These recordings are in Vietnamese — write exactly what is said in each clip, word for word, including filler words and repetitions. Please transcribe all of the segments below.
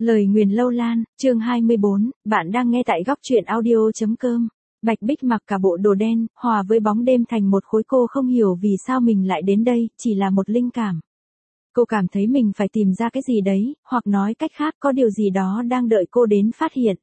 Lời nguyền lâu lan, chương hai mươi bốn, bạn đang nghe tại góc truyện audio.com. Bạch Bích mặc cả bộ đồ đen, hòa với bóng đêm thành một khối, cô không hiểu vì sao mình lại đến đây, chỉ là một linh cảm. Cô cảm thấy mình phải tìm ra cái gì đấy, hoặc nói cách khác có điều gì đó đang đợi cô đến phát hiện.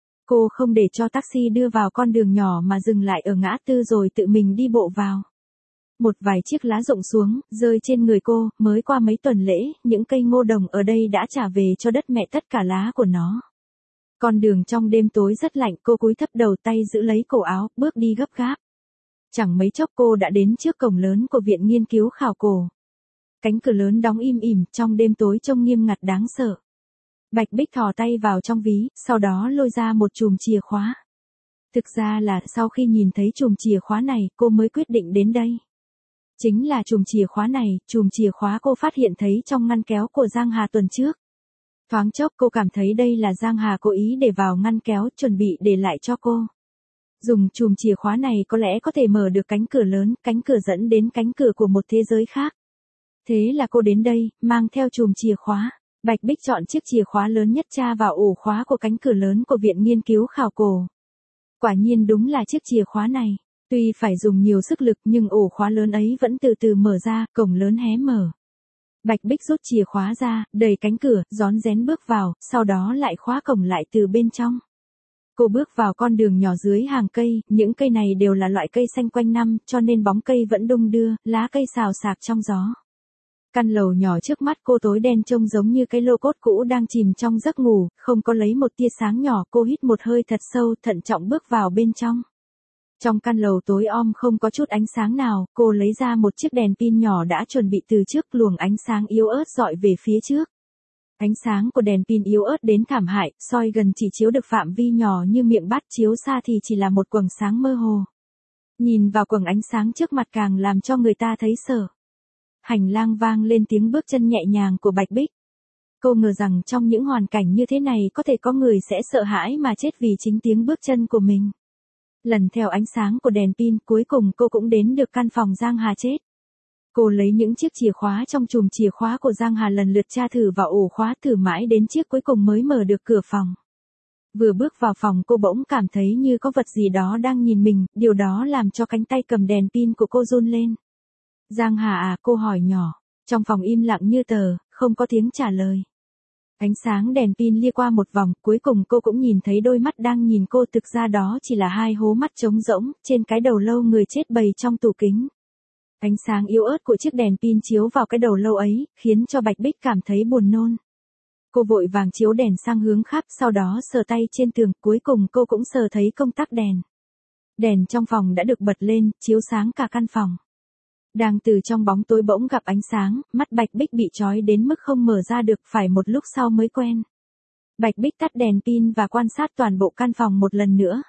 Cô không để cho taxi đưa vào con đường nhỏ mà dừng lại ở ngã tư rồi tự mình đi bộ vào. Một vài chiếc lá rụng xuống, rơi trên người cô, mới qua mấy tuần lễ, những cây ngô đồng ở đây đã trả về cho đất mẹ tất cả lá của nó. Con đường trong đêm tối rất lạnh, cô cúi thấp đầu, tay giữ lấy cổ áo, bước đi gấp gáp. Chẳng mấy chốc cô đã đến trước cổng lớn của Viện Nghiên cứu Khảo cổ. Cánh cửa lớn đóng im ỉm, trong đêm tối trông nghiêm ngặt đáng sợ. Bạch Bích thò tay vào trong ví, sau đó lôi ra một chùm chìa khóa. Thực ra là sau khi nhìn thấy chùm chìa khóa này, cô mới quyết định đến đây. Chính là chùm chìa khóa này, chùm chìa khóa cô phát hiện thấy trong ngăn kéo của Giang Hà tuần trước. Thoáng chốc cô cảm thấy đây là Giang Hà cố ý để vào ngăn kéo, chuẩn bị để lại cho cô. Dùng chùm chìa khóa này có lẽ có thể mở được cánh cửa lớn, cánh cửa dẫn đến cánh cửa của một thế giới khác. Thế là cô đến đây, mang theo chùm chìa khóa. Bạch Bích chọn chiếc chìa khóa lớn nhất tra vào ổ khóa của cánh cửa lớn của Viện Nghiên cứu Khảo cổ. Quả nhiên đúng là chiếc chìa khóa này. Tuy phải dùng nhiều sức lực nhưng ổ khóa lớn ấy vẫn từ từ mở ra, cổng lớn hé mở. Bạch Bích rút chìa khóa ra, đẩy cánh cửa, rón rén bước vào, sau đó lại khóa cổng lại từ bên trong. Cô bước vào con đường nhỏ dưới hàng cây, những cây này đều là loại cây xanh quanh năm, cho nên bóng cây vẫn đung đưa, lá cây xào xạc trong gió. Căn lầu nhỏ trước mắt cô tối đen trông giống như cái lô cốt cũ đang chìm trong giấc ngủ, không có lấy một tia sáng nhỏ. Cô hít một hơi thật sâu, thận trọng bước vào bên trong. Trong căn lầu tối om không có chút ánh sáng nào, cô lấy ra một chiếc đèn pin nhỏ đã chuẩn bị từ trước, luồng ánh sáng yếu ớt dọi về phía trước. Ánh sáng của đèn pin yếu ớt đến thảm hại, soi gần chỉ chiếu được phạm vi nhỏ như miệng bát, chiếu xa thì chỉ là một quầng sáng mơ hồ. Nhìn vào quầng ánh sáng trước mặt càng làm cho người ta thấy sợ. Hành lang vang lên tiếng bước chân nhẹ nhàng của Bạch Bích. Cô ngờ rằng trong những hoàn cảnh như thế này có thể có người sẽ sợ hãi mà chết vì chính tiếng bước chân của mình. Lần theo ánh sáng của đèn pin, cuối cùng cô cũng đến được căn phòng Giang Hà chết. Cô lấy những chiếc chìa khóa trong chùm chìa khóa của Giang Hà lần lượt tra thử vào ổ khóa, thử mãi đến chiếc cuối cùng mới mở được cửa phòng. Vừa bước vào phòng cô bỗng cảm thấy như có vật gì đó đang nhìn mình, điều đó làm cho cánh tay cầm đèn pin của cô run lên. Giang Hà à, cô hỏi nhỏ. Trong phòng im lặng như tờ, không có tiếng trả lời. Ánh sáng đèn pin lia qua một vòng, cuối cùng cô cũng nhìn thấy đôi mắt đang nhìn cô, thực ra đó chỉ là hai hố mắt trống rỗng, trên cái đầu lâu người chết bày trong tủ kính. Ánh sáng yếu ớt của chiếc đèn pin chiếu vào cái đầu lâu ấy, khiến cho Bạch Bích cảm thấy buồn nôn. Cô vội vàng chiếu đèn sang hướng khác, sau đó sờ tay trên tường, cuối cùng cô cũng sờ thấy công tắc đèn. Đèn trong phòng đã được bật lên, chiếu sáng cả căn phòng. Đang từ trong bóng tối bỗng gặp ánh sáng, mắt Bạch Bích bị trói đến mức không mở ra được, phải một lúc sau mới quen. Bạch Bích tắt đèn pin và quan sát toàn bộ căn phòng một lần nữa.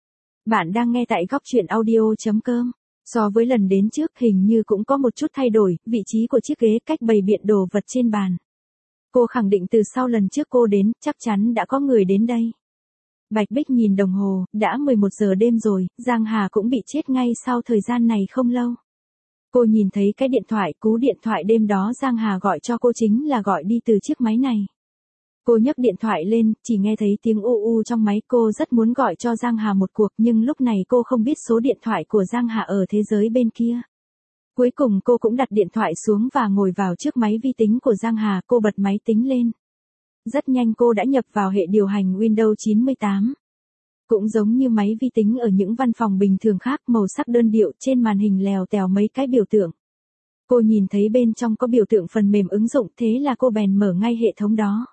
Bạn đang nghe tại góc truyện audio.com. So với lần đến trước hình như cũng có một chút thay đổi, vị trí của chiếc ghế, cách bày biện đồ vật trên bàn. Cô khẳng định từ sau lần trước cô đến, chắc chắn đã có người đến đây. Bạch Bích nhìn đồng hồ, đã mười một giờ đêm rồi, Giang Hà cũng bị chết ngay sau thời gian này không lâu. Cô nhìn thấy cái điện thoại, cú điện thoại đêm đó Giang Hà gọi cho cô chính là gọi đi từ chiếc máy này. Cô nhấc điện thoại lên, chỉ nghe thấy tiếng u u trong máy. Cô rất muốn gọi cho Giang Hà một cuộc nhưng lúc này cô không biết số điện thoại của Giang Hà ở thế giới bên kia. Cuối cùng cô cũng đặt điện thoại xuống và ngồi vào trước máy vi tính của Giang Hà, cô bật máy tính lên. Rất nhanh cô đã nhập vào hệ điều hành Windows chín mươi tám. Cũng giống như máy vi tính ở những văn phòng bình thường khác, màu sắc đơn điệu, trên màn hình lèo tèo mấy cái biểu tượng. Cô nhìn thấy bên trong có biểu tượng phần mềm ứng dụng, thế là cô bèn mở ngay hệ thống đó.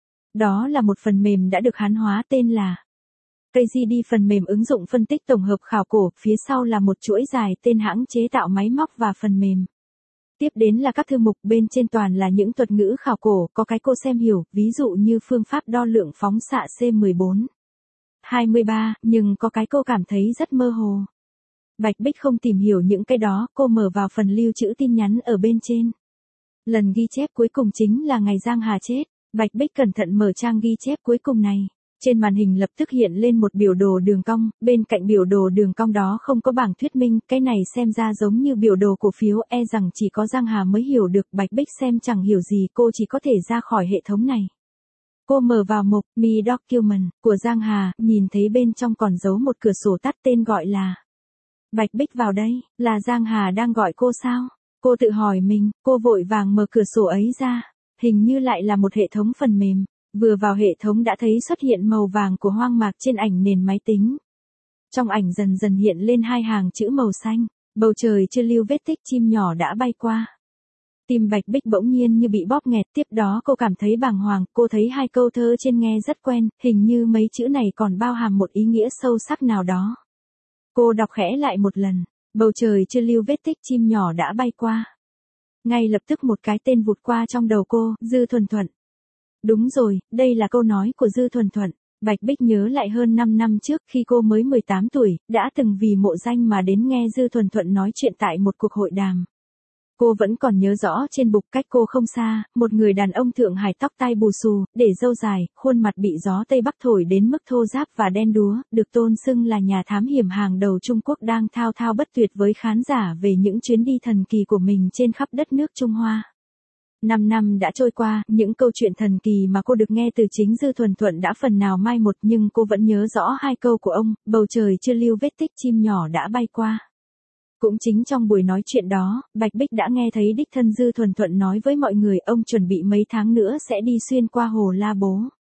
Đó là một phần mềm đã được hán hóa tên là ca giê đê, phần mềm ứng dụng phân tích tổng hợp khảo cổ, phía sau là một chuỗi dài tên hãng chế tạo máy móc và phần mềm. Tiếp đến là các thư mục, bên trên toàn là những thuật ngữ khảo cổ, có cái cô xem hiểu, ví dụ như phương pháp đo lượng phóng xạ C mười bốn, hai mươi ba, nhưng có cái cô cảm thấy rất mơ hồ. Bạch Bích không tìm hiểu những cái đó, cô mở vào phần lưu trữ tin nhắn ở bên trên. Lần ghi chép cuối cùng chính là ngày Giang Hà chết. Bạch Bích cẩn thận mở trang ghi chép cuối cùng này. Trên màn hình lập tức hiện lên một biểu đồ đường cong, bên cạnh biểu đồ đường cong đó không có bảng thuyết minh, cái này xem ra giống như biểu đồ cổ phiếu, e rằng chỉ có Giang Hà mới hiểu được. Bạch Bích xem chẳng hiểu gì, cô chỉ có thể ra khỏi hệ thống này. Cô mở vào mục Me Document của Giang Hà, nhìn thấy bên trong còn giấu một cửa sổ tắt tên gọi là Bạch Bích vào đây, là Giang Hà đang gọi cô sao? Cô tự hỏi mình, cô vội vàng mở cửa sổ ấy ra, hình như lại là một hệ thống phần mềm. Vừa vào hệ thống đã thấy xuất hiện màu vàng của hoang mạc trên ảnh nền máy tính. Trong ảnh dần dần hiện lên hai hàng chữ màu xanh, bầu trời chưa lưu vết tích chim nhỏ đã bay qua. Tim Bạch Bích bỗng nhiên như bị bóp nghẹt, tiếp đó cô cảm thấy bàng hoàng, cô thấy hai câu thơ trên nghe rất quen, hình như mấy chữ này còn bao hàm một ý nghĩa sâu sắc nào đó. Cô đọc khẽ lại một lần, bầu trời chưa lưu vết tích chim nhỏ đã bay qua. Ngay lập tức một cái tên vụt qua trong đầu cô, Dư Thuần Thuận. Đúng rồi, đây là câu nói của Dư Thuần Thuận. Bạch Bích nhớ lại hơn năm năm trước khi cô mới mười tám tuổi, đã từng vì mộ danh mà đến nghe Dư Thuần Thuận nói chuyện tại một cuộc hội đàm. Cô vẫn còn nhớ rõ trên bục cách cô không xa, một người đàn ông Thượng Hải tóc tai bù xù, để râu dài, khuôn mặt bị gió Tây Bắc thổi đến mức thô ráp và đen đúa, được tôn xưng là nhà thám hiểm hàng đầu Trung Quốc đang thao thao bất tuyệt với khán giả về những chuyến đi thần kỳ của mình trên khắp đất nước Trung Hoa. Năm năm đã trôi qua, những câu chuyện thần kỳ mà cô được nghe từ chính Dư Thuần Thuận đã phần nào mai một, nhưng cô vẫn nhớ rõ hai câu của ông, bầu trời chưa lưu vết tích chim nhỏ đã bay qua. Cũng chính trong buổi nói chuyện đó, Bạch Bích đã nghe thấy đích thân Dư Thuần Thuận nói với mọi người ông chuẩn bị mấy tháng nữa sẽ đi xuyên qua Hồ La Bố.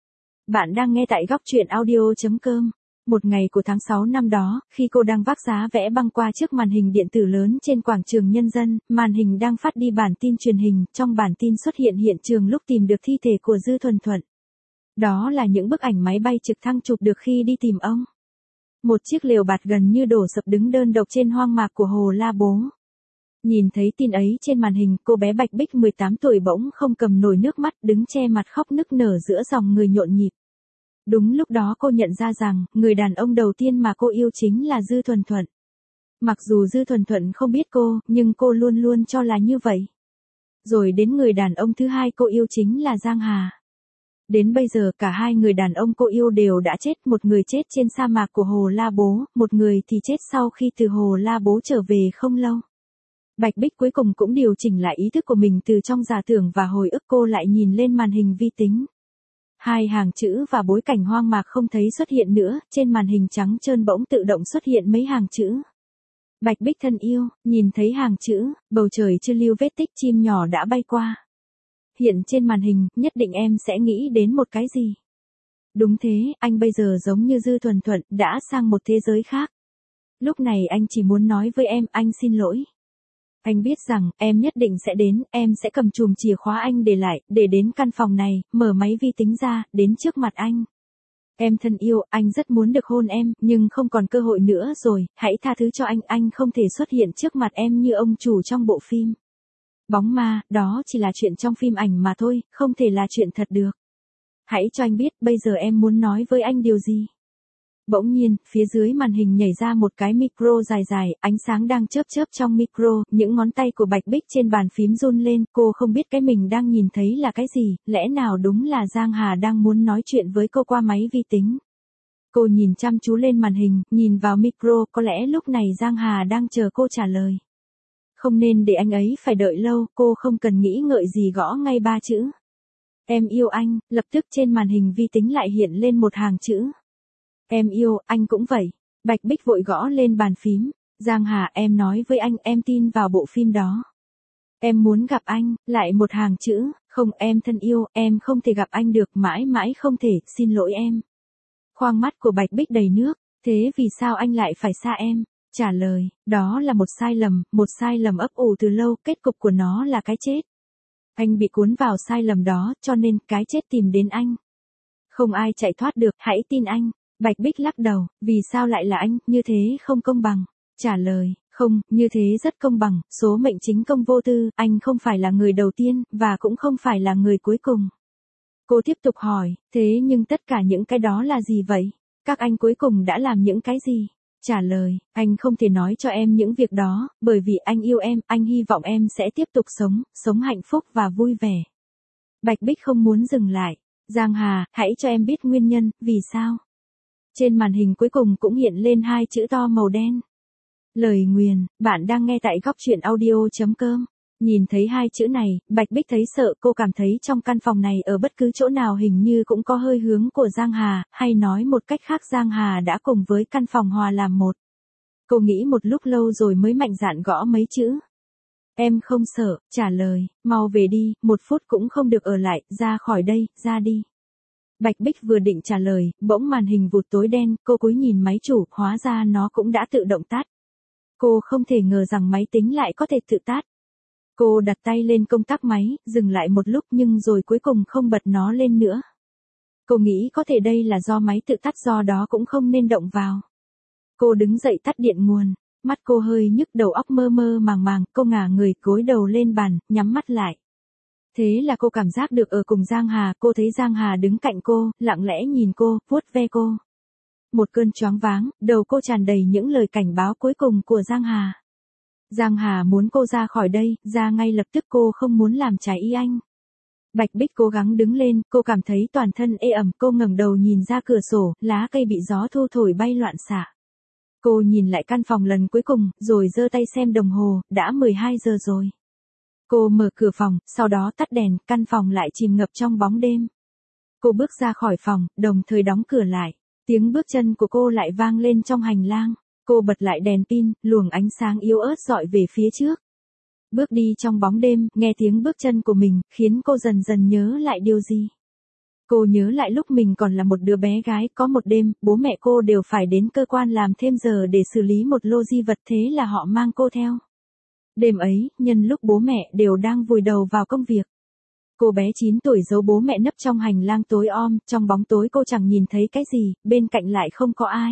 Bạn đang nghe tại góc truyện audio chấm com. Một ngày của tháng sáu năm đó, khi cô đang vác giá vẽ băng qua trước màn hình điện tử lớn trên quảng trường Nhân dân, màn hình đang phát đi bản tin truyền hình, trong bản tin xuất hiện hiện trường lúc tìm được thi thể của Dư Thuần Thuận. Đó là những bức ảnh máy bay trực thăng chụp được khi đi tìm ông. Một chiếc lều bạt gần như đổ sập đứng đơn độc trên hoang mạc của Hồ La Bố. Nhìn thấy tin ấy trên màn hình, cô bé Bạch Bích mười tám tuổi bỗng không cầm nổi nước mắt, đứng che mặt khóc nức nở giữa dòng người nhộn nhịp. Đúng lúc đó cô nhận ra rằng, người đàn ông đầu tiên mà cô yêu chính là Dư Thuần Thuận. Mặc dù Dư Thuần Thuận không biết cô, nhưng cô luôn luôn cho là như vậy. Rồi đến người đàn ông thứ hai cô yêu chính là Giang Hà. Đến bây giờ cả hai người đàn ông cô yêu đều đã chết, một người chết trên sa mạc của Hồ La Bố, một người thì chết sau khi từ Hồ La Bố trở về không lâu. Bạch Bích cuối cùng cũng điều chỉnh lại ý thức của mình từ trong giả tưởng và hồi ức, cô lại nhìn lên màn hình vi tính. Hai hàng chữ và bối cảnh hoang mạc không thấy xuất hiện nữa, trên màn hình trắng trơn bỗng tự động xuất hiện mấy hàng chữ. Bạch Bích thân yêu, nhìn thấy hàng chữ, bầu trời chưa lưu vết tích chim nhỏ đã bay qua. Hiện trên màn hình, nhất định em sẽ nghĩ đến một cái gì. Đúng thế, anh bây giờ giống như Dư Thuần Thuận, đã sang một thế giới khác. Lúc này anh chỉ muốn nói với em, anh xin lỗi. Anh biết rằng, em nhất định sẽ đến, em sẽ cầm chùm chìa khóa anh để lại, để đến căn phòng này, mở máy vi tính ra, đến trước mặt anh. Em thân yêu, anh rất muốn được hôn em, nhưng không còn cơ hội nữa rồi, hãy tha thứ cho anh, anh không thể xuất hiện trước mặt em như ông chủ trong bộ phim. Bóng ma, đó chỉ là chuyện trong phim ảnh mà thôi, không thể là chuyện thật được. Hãy cho anh biết, bây giờ em muốn nói với anh điều gì. Bỗng nhiên, phía dưới màn hình nhảy ra một cái micro dài dài, ánh sáng đang chớp chớp trong micro, những ngón tay của Bạch Bích trên bàn phím run lên, cô không biết cái mình đang nhìn thấy là cái gì, lẽ nào đúng là Giang Hà đang muốn nói chuyện với cô qua máy vi tính. Cô nhìn chăm chú lên màn hình, nhìn vào micro, có lẽ lúc này Giang Hà đang chờ cô trả lời. Không nên để anh ấy phải đợi lâu, cô không cần nghĩ ngợi gì gõ ngay ba chữ. Em yêu anh, lập tức trên màn hình vi tính lại hiện lên một hàng chữ. Em yêu, anh cũng vậy. Bạch Bích vội gõ lên bàn phím. Giang Hà, em nói với anh, em tin vào bộ phim đó. Em muốn gặp anh, lại một hàng chữ, không em thân yêu, em không thể gặp anh được, mãi mãi không thể, xin lỗi em. Khoang mắt của Bạch Bích đầy nước, thế vì sao anh lại phải xa em? Trả lời, đó là một sai lầm, một sai lầm ấp ủ từ lâu, kết cục của nó là cái chết. Anh bị cuốn vào sai lầm đó, cho nên cái chết tìm đến anh. Không ai chạy thoát được, hãy tin anh. Bạch Bích lắc đầu, vì sao lại là anh, như thế không công bằng. Trả lời, không, như thế rất công bằng, số mệnh chính công vô tư, anh không phải là người đầu tiên, và cũng không phải là người cuối cùng. Cô tiếp tục hỏi, thế nhưng tất cả những cái đó là gì vậy? Các anh cuối cùng đã làm những cái gì? Trả lời, anh không thể nói cho em những việc đó, bởi vì anh yêu em, anh hy vọng em sẽ tiếp tục sống, sống hạnh phúc và vui vẻ. Bạch Bích không muốn dừng lại. Giang Hà, hãy cho em biết nguyên nhân, vì sao? Trên màn hình cuối cùng cũng hiện lên hai chữ to màu đen. Lời nguyền, bạn đang nghe tại góc truyện audio chấm com. Nhìn thấy hai chữ này, Bạch Bích thấy sợ, cô cảm thấy trong căn phòng này ở bất cứ chỗ nào hình như cũng có hơi hướng của Giang Hà, hay nói một cách khác Giang Hà đã cùng với căn phòng hòa làm một. Cô nghĩ một lúc lâu rồi mới mạnh dạn gõ mấy chữ. Em không sợ, trả lời, mau về đi, một phút cũng không được ở lại, ra khỏi đây, ra đi. Bạch Bích vừa định trả lời, bỗng màn hình vụt tối đen, cô cúi nhìn máy chủ, hóa ra nó cũng đã tự động tắt. Cô không thể ngờ rằng máy tính lại có thể tự tắt. Cô đặt tay lên công tắc máy, dừng lại một lúc nhưng rồi cuối cùng không bật nó lên nữa. Cô nghĩ có thể đây là do máy tự tắt, do đó cũng không nên động vào. Cô đứng dậy tắt điện nguồn, mắt cô hơi nhức, đầu óc mơ mơ màng màng, cô ngả người gối đầu lên bàn, nhắm mắt lại. Thế là cô cảm giác được ở cùng Giang Hà, cô thấy Giang Hà đứng cạnh cô, lặng lẽ nhìn cô, vuốt ve cô. Một cơn choáng váng, đầu cô tràn đầy những lời cảnh báo cuối cùng của Giang Hà. Giang Hà muốn cô ra khỏi đây, ra ngay lập tức, cô không muốn làm trái ý anh. Bạch Bích cố gắng đứng lên, cô cảm thấy toàn thân ê ẩm, cô ngẩng đầu nhìn ra cửa sổ, lá cây bị gió thu thổi bay loạn xạ. Cô nhìn lại căn phòng lần cuối cùng, rồi giơ tay xem đồng hồ, đã mười hai giờ rồi. Cô mở cửa phòng, sau đó tắt đèn, căn phòng lại chìm ngập trong bóng đêm. Cô bước ra khỏi phòng, đồng thời đóng cửa lại. Tiếng bước chân của cô lại vang lên trong hành lang. Cô bật lại đèn pin, luồng ánh sáng yếu ớt dọi về phía trước. Bước đi trong bóng đêm, nghe tiếng bước chân của mình, khiến cô dần dần nhớ lại điều gì. Cô nhớ lại lúc mình còn là một đứa bé gái, có một đêm, bố mẹ cô đều phải đến cơ quan làm thêm giờ để xử lý một lô di vật, thế là họ mang cô theo. Đêm ấy, nhân lúc bố mẹ đều đang vùi đầu vào công việc. Cô bé chín tuổi giấu bố mẹ nấp trong hành lang tối om, trong bóng tối cô chẳng nhìn thấy cái gì, bên cạnh lại không có ai.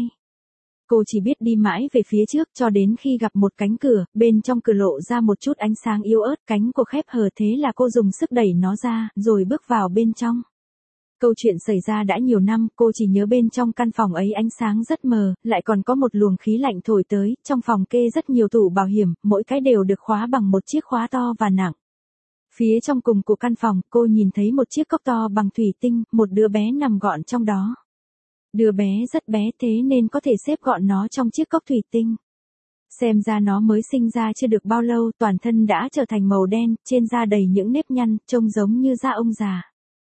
Cô chỉ biết đi mãi về phía trước cho đến khi gặp một cánh cửa, bên trong cửa lộ ra một chút ánh sáng yếu ớt, cánh cô khép hờ, thế là cô dùng sức đẩy nó ra, rồi bước vào bên trong. Câu chuyện xảy ra đã nhiều năm, cô chỉ nhớ bên trong căn phòng ấy ánh sáng rất mờ, lại còn có một luồng khí lạnh thổi tới, trong phòng kê rất nhiều tủ bảo hiểm, mỗi cái đều được khóa bằng một chiếc khóa to và nặng. Phía trong cùng của căn phòng, cô nhìn thấy một chiếc cốc to bằng thủy tinh, một đứa bé nằm gọn trong đó. Đứa bé rất bé thế nên có thể xếp gọn nó trong chiếc cốc thủy tinh. Xem ra nó mới sinh ra chưa được bao lâu, toàn thân đã trở thành màu đen, trên da đầy những nếp nhăn, trông giống như da ông già.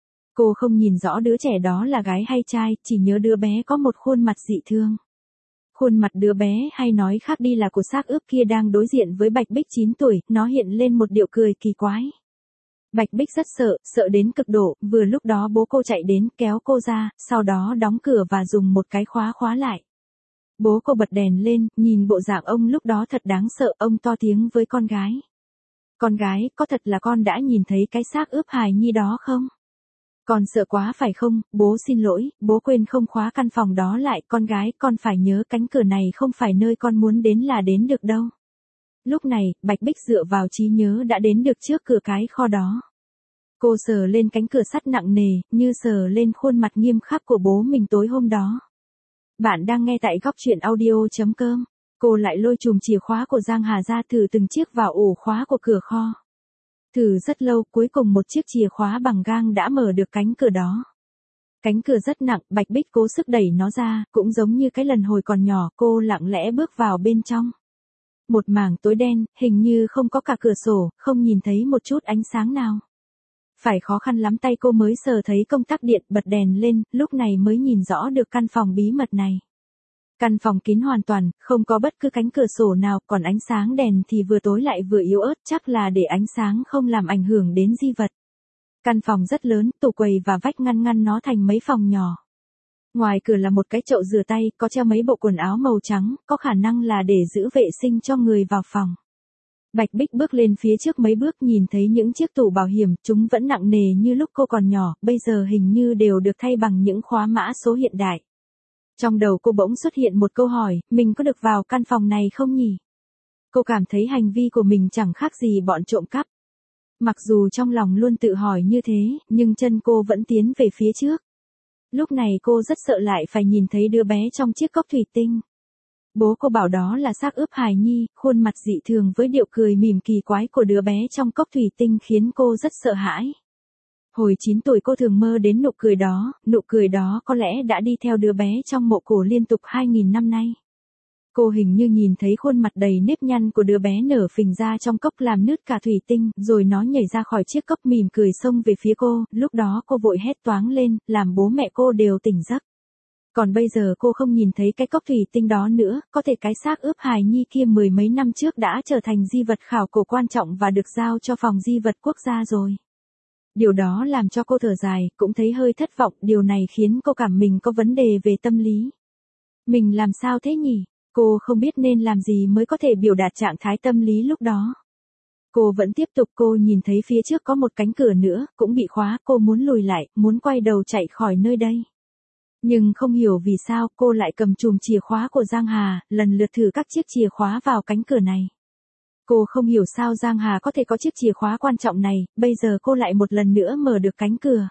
Cô không nhìn rõ đứa trẻ đó là gái hay trai, chỉ nhớ đứa bé có một khuôn mặt dị thương. Khuôn mặt đứa bé, hay nói khác đi là của xác ướp kia, đang đối diện với Bạch Bích chín tuổi, nó hiện lên một điệu cười kỳ quái. Bạch Bích rất sợ, sợ đến cực độ, vừa lúc đó bố cô chạy đến, kéo cô ra, sau đó đóng cửa và dùng một cái khóa khóa lại. Bố cô bật đèn lên, nhìn bộ dạng ông lúc đó thật đáng sợ, ông to tiếng với con gái. Con gái, có thật là con đã nhìn thấy cái xác ướp hài nhi đó không? Con sợ quá phải không? Bố xin lỗi, bố quên không khóa căn phòng đó lại, con gái, con phải nhớ cánh cửa này không phải nơi con muốn đến là đến được đâu. Lúc này, Bạch Bích dựa vào trí nhớ đã đến được trước cửa cái kho đó. Cô sờ lên cánh cửa sắt nặng nề, như sờ lên khuôn mặt nghiêm khắc của bố mình tối hôm đó. Bạn đang nghe tại góc truyện audio chấm com. Cô lại lôi chùm chìa khóa của Giang Hà ra, thử từng chiếc vào ổ khóa của cửa kho. Thử rất lâu, cuối cùng một chiếc chìa khóa bằng gang đã mở được cánh cửa đó. Cánh cửa rất nặng, Bạch Bích cố sức đẩy nó ra, cũng giống như cái lần hồi còn nhỏ, cô lặng lẽ bước vào bên trong. Một mảng tối đen, hình như không có cả cửa sổ, không nhìn thấy một chút ánh sáng nào. Phải khó khăn lắm tay cô mới sờ thấy công tắc điện, bật đèn lên, lúc này mới nhìn rõ được căn phòng bí mật này. Căn phòng kín hoàn toàn, không có bất cứ cánh cửa sổ nào, còn ánh sáng đèn thì vừa tối lại vừa yếu ớt, chắc là để ánh sáng không làm ảnh hưởng đến di vật. Căn phòng rất lớn, tủ quầy và vách ngăn ngăn nó thành mấy phòng nhỏ. Ngoài cửa là một cái chậu rửa tay, có treo mấy bộ quần áo màu trắng, có khả năng là để giữ vệ sinh cho người vào phòng. Bạch Bích bước lên phía trước mấy bước, nhìn thấy những chiếc tủ bảo hiểm, chúng vẫn nặng nề như lúc cô còn nhỏ, bây giờ hình như đều được thay bằng những khóa mã số hiện đại. Trong đầu cô bỗng xuất hiện một câu hỏi, mình có được vào căn phòng này không nhỉ? Cô cảm thấy hành vi của mình chẳng khác gì bọn trộm cắp. Mặc dù trong lòng luôn tự hỏi như thế, nhưng chân cô vẫn tiến về phía trước. Lúc này cô rất sợ lại phải nhìn thấy đứa bé trong chiếc cốc thủy tinh. Bố cô bảo đó là xác ướp hài nhi, khuôn mặt dị thường với điệu cười mỉm kỳ quái của đứa bé trong cốc thủy tinh khiến cô rất sợ hãi. Hồi chín tuổi cô thường mơ đến nụ cười đó, nụ cười đó có lẽ đã đi theo đứa bé trong mộ cổ liên tục hai nghìn năm nay. Cô hình như nhìn thấy khuôn mặt đầy nếp nhăn của đứa bé nở phình ra trong cốc làm nứt cả thủy tinh, rồi nó nhảy ra khỏi chiếc cốc mỉm cười xông về phía cô, lúc đó cô vội hét toáng lên, làm bố mẹ cô đều tỉnh giấc. Còn bây giờ cô không nhìn thấy cái cốc thủy tinh đó nữa, có thể cái xác ướp hài nhi kia mười mấy năm trước đã trở thành di vật khảo cổ quan trọng và được giao cho phòng di vật quốc gia rồi. Điều đó làm cho cô thở dài, cũng thấy hơi thất vọng, điều này khiến cô cảm mình có vấn đề về tâm lý. Mình làm sao thế nhỉ? Cô không biết nên làm gì mới có thể biểu đạt trạng thái tâm lý lúc đó. Cô vẫn tiếp tục, cô nhìn thấy phía trước có một cánh cửa nữa, cũng bị khóa, cô muốn lùi lại, muốn quay đầu chạy khỏi nơi đây. Nhưng không hiểu vì sao cô lại cầm chùm chìa khóa của Giang Hà, lần lượt thử các chiếc chìa khóa vào cánh cửa này. Cô không hiểu sao Giang Hà có thể có chiếc chìa khóa quan trọng này, bây giờ cô lại một lần nữa mở được cánh cửa.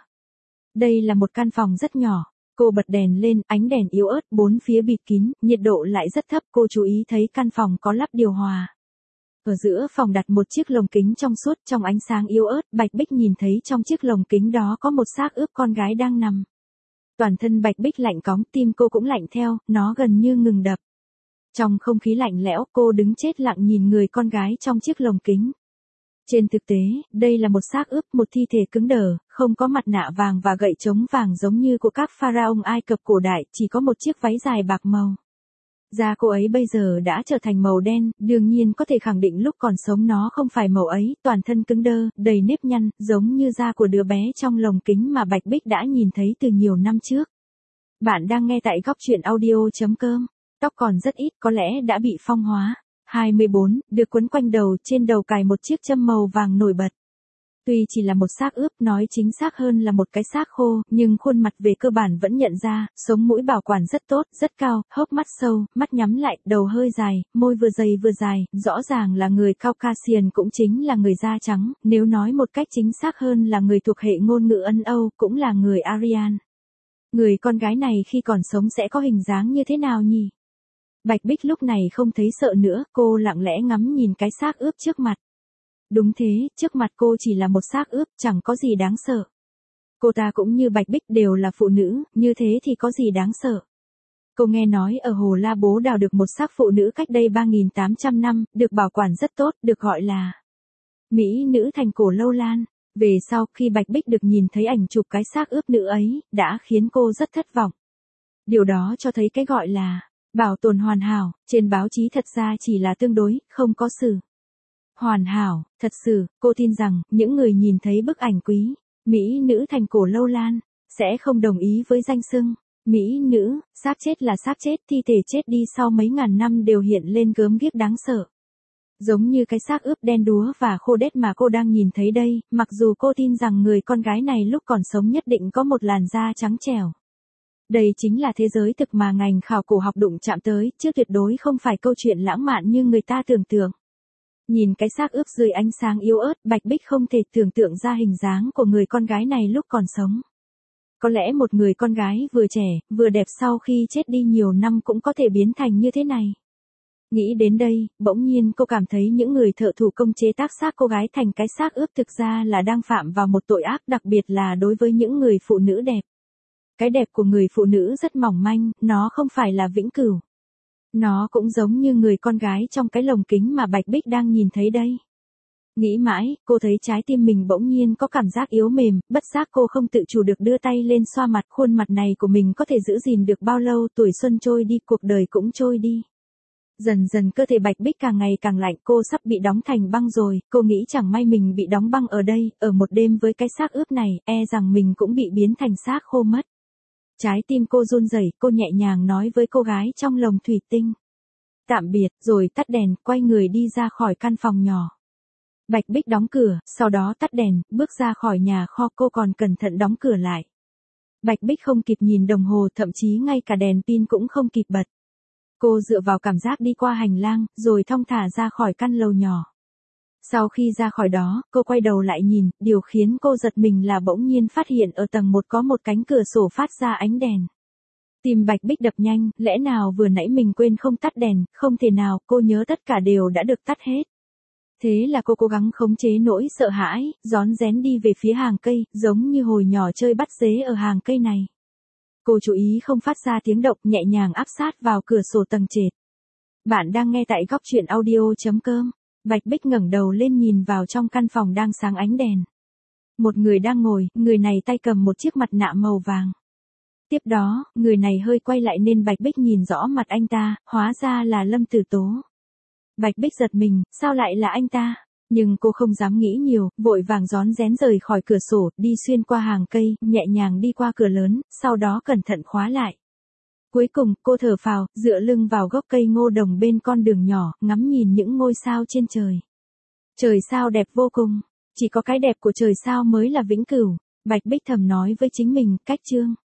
Đây là một căn phòng rất nhỏ. Cô bật đèn lên, ánh đèn yếu ớt, bốn phía bịt kín, nhiệt độ lại rất thấp, cô chú ý thấy căn phòng có lắp điều hòa. Ở giữa phòng đặt một chiếc lồng kính trong suốt, trong ánh sáng yếu ớt, Bạch Bích nhìn thấy trong chiếc lồng kính đó có một xác ướp con gái đang nằm. Toàn thân Bạch Bích lạnh cóng, tim cô cũng lạnh theo, nó gần như ngừng đập. Trong không khí lạnh lẽo, cô đứng chết lặng nhìn người con gái trong chiếc lồng kính. Trên thực tế, đây là một xác ướp, một thi thể cứng đờ, không có mặt nạ vàng và gậy chống vàng giống như của các pharaoh Ai Cập cổ đại, chỉ có một chiếc váy dài bạc màu. Da cô ấy bây giờ đã trở thành màu đen, đương nhiên có thể khẳng định lúc còn sống nó không phải màu ấy, toàn thân cứng đơ, đầy nếp nhăn, giống như da của đứa bé trong lồng kính mà Bạch Bích đã nhìn thấy từ nhiều năm trước. Bạn đang nghe tại góc truyện audio chấm com. Tóc còn rất ít, có lẽ đã bị phong hóa. hai mươi bốn, được quấn quanh đầu, trên đầu cài một chiếc châm màu vàng nổi bật. Tuy chỉ là một xác ướp, nói chính xác hơn là một cái xác khô, nhưng khuôn mặt về cơ bản vẫn nhận ra, sống mũi bảo quản rất tốt, rất cao, hốc mắt sâu, mắt nhắm lại, đầu hơi dài, môi vừa dày vừa dài, rõ ràng là người Caucasian, cũng chính là người da trắng, nếu nói một cách chính xác hơn là người thuộc hệ ngôn ngữ Ấn Âu, cũng là người Aryan. Người con gái này khi còn sống sẽ có hình dáng như thế nào nhỉ? Bạch Bích lúc này không thấy sợ nữa, cô lặng lẽ ngắm nhìn cái xác ướp trước mặt. Đúng thế, trước mặt cô chỉ là một xác ướp, chẳng có gì đáng sợ. Cô ta cũng như Bạch Bích đều là phụ nữ, như thế thì có gì đáng sợ. Cô nghe nói ở Hồ La Bố đào được một xác phụ nữ cách đây ba nghìn tám trăm năm, được bảo quản rất tốt, được gọi là mỹ nữ thành cổ Lâu Lan. Về sau, khi Bạch Bích được nhìn thấy ảnh chụp cái xác ướp nữ ấy, đã khiến cô rất thất vọng. Điều đó cho thấy cái gọi là bảo tồn hoàn hảo, trên báo chí thật ra chỉ là tương đối, không có sự hoàn hảo. Thật sự, cô tin rằng, những người nhìn thấy bức ảnh quý, mỹ nữ thành cổ Lâu Lan, sẽ không đồng ý với danh xưng mỹ nữ. Xác chết là xác chết, thi thể chết đi sau mấy ngàn năm đều hiện lên gớm ghiếc đáng sợ. Giống như cái xác ướp đen đúa và khô đét mà cô đang nhìn thấy đây, mặc dù cô tin rằng người con gái này lúc còn sống nhất định có một làn da trắng trẻo. Đây chính là thế giới thực mà ngành khảo cổ học đụng chạm tới, chứ tuyệt đối không phải câu chuyện lãng mạn như người ta tưởng tượng. Nhìn cái xác ướp dưới ánh sáng yếu ớt, Bạch Bích không thể tưởng tượng ra hình dáng của người con gái này lúc còn sống. Có lẽ một người con gái vừa trẻ, vừa đẹp sau khi chết đi nhiều năm cũng có thể biến thành như thế này. Nghĩ đến đây, bỗng nhiên cô cảm thấy những người thợ thủ công chế tác xác cô gái thành cái xác ướp thực ra là đang phạm vào một tội ác, đặc biệt là đối với những người phụ nữ đẹp. Cái đẹp của người phụ nữ rất mỏng manh, nó không phải là vĩnh cửu. Nó cũng giống như người con gái trong cái lồng kính mà Bạch Bích đang nhìn thấy đây. Nghĩ mãi, cô thấy trái tim mình bỗng nhiên có cảm giác yếu mềm, bất giác cô không tự chủ được đưa tay lên xoa mặt, khuôn mặt này của mình có thể giữ gìn được bao lâu, tuổi xuân trôi đi, cuộc đời cũng trôi đi. Dần dần cơ thể Bạch Bích càng ngày càng lạnh, cô sắp bị đóng thành băng rồi, cô nghĩ chẳng may mình bị đóng băng ở đây, ở một đêm với cái xác ướp này, e rằng mình cũng bị biến thành xác khô mất. Trái tim cô run rẩy, cô nhẹ nhàng nói với cô gái trong lồng thủy tinh. Tạm biệt, rồi tắt đèn, quay người đi ra khỏi căn phòng nhỏ. Bạch Bích đóng cửa, sau đó tắt đèn, bước ra khỏi nhà kho, cô còn cẩn thận đóng cửa lại. Bạch Bích không kịp nhìn đồng hồ, thậm chí ngay cả đèn pin cũng không kịp bật. Cô dựa vào cảm giác đi qua hành lang, rồi thong thả ra khỏi căn lầu nhỏ. Sau khi ra khỏi đó, cô quay đầu lại nhìn, điều khiến cô giật mình là bỗng nhiên phát hiện ở tầng một có một cánh cửa sổ phát ra ánh đèn. Tim Bạch Bích đập nhanh, lẽ nào vừa nãy mình quên không tắt đèn, không thể nào, cô nhớ tất cả đều đã được tắt hết. Thế là cô cố gắng khống chế nỗi sợ hãi, rón rén đi về phía hàng cây, giống như hồi nhỏ chơi bắt dế ở hàng cây này. Cô chú ý không phát ra tiếng động, nhẹ nhàng áp sát vào cửa sổ tầng trệt. Bạn đang nghe tại góc chuyện audio chấm com. Bạch Bích ngẩng đầu lên nhìn vào trong căn phòng đang sáng ánh đèn. Một người đang ngồi, người này tay cầm một chiếc mặt nạ màu vàng. Tiếp đó, người này hơi quay lại nên Bạch Bích nhìn rõ mặt anh ta, hóa ra là Lâm Tử Tố. Bạch Bích giật mình, sao lại là anh ta? Nhưng cô không dám nghĩ nhiều, vội vàng rón rén rời khỏi cửa sổ, đi xuyên qua hàng cây, nhẹ nhàng đi qua cửa lớn, sau đó cẩn thận khóa lại. Cuối cùng, cô thở phào, dựa lưng vào gốc cây ngô đồng bên con đường nhỏ, ngắm nhìn những ngôi sao trên trời. Trời sao đẹp vô cùng, chỉ có cái đẹp của trời sao mới là vĩnh cửu. Bạch Bích thầm nói với chính mình, cách chương.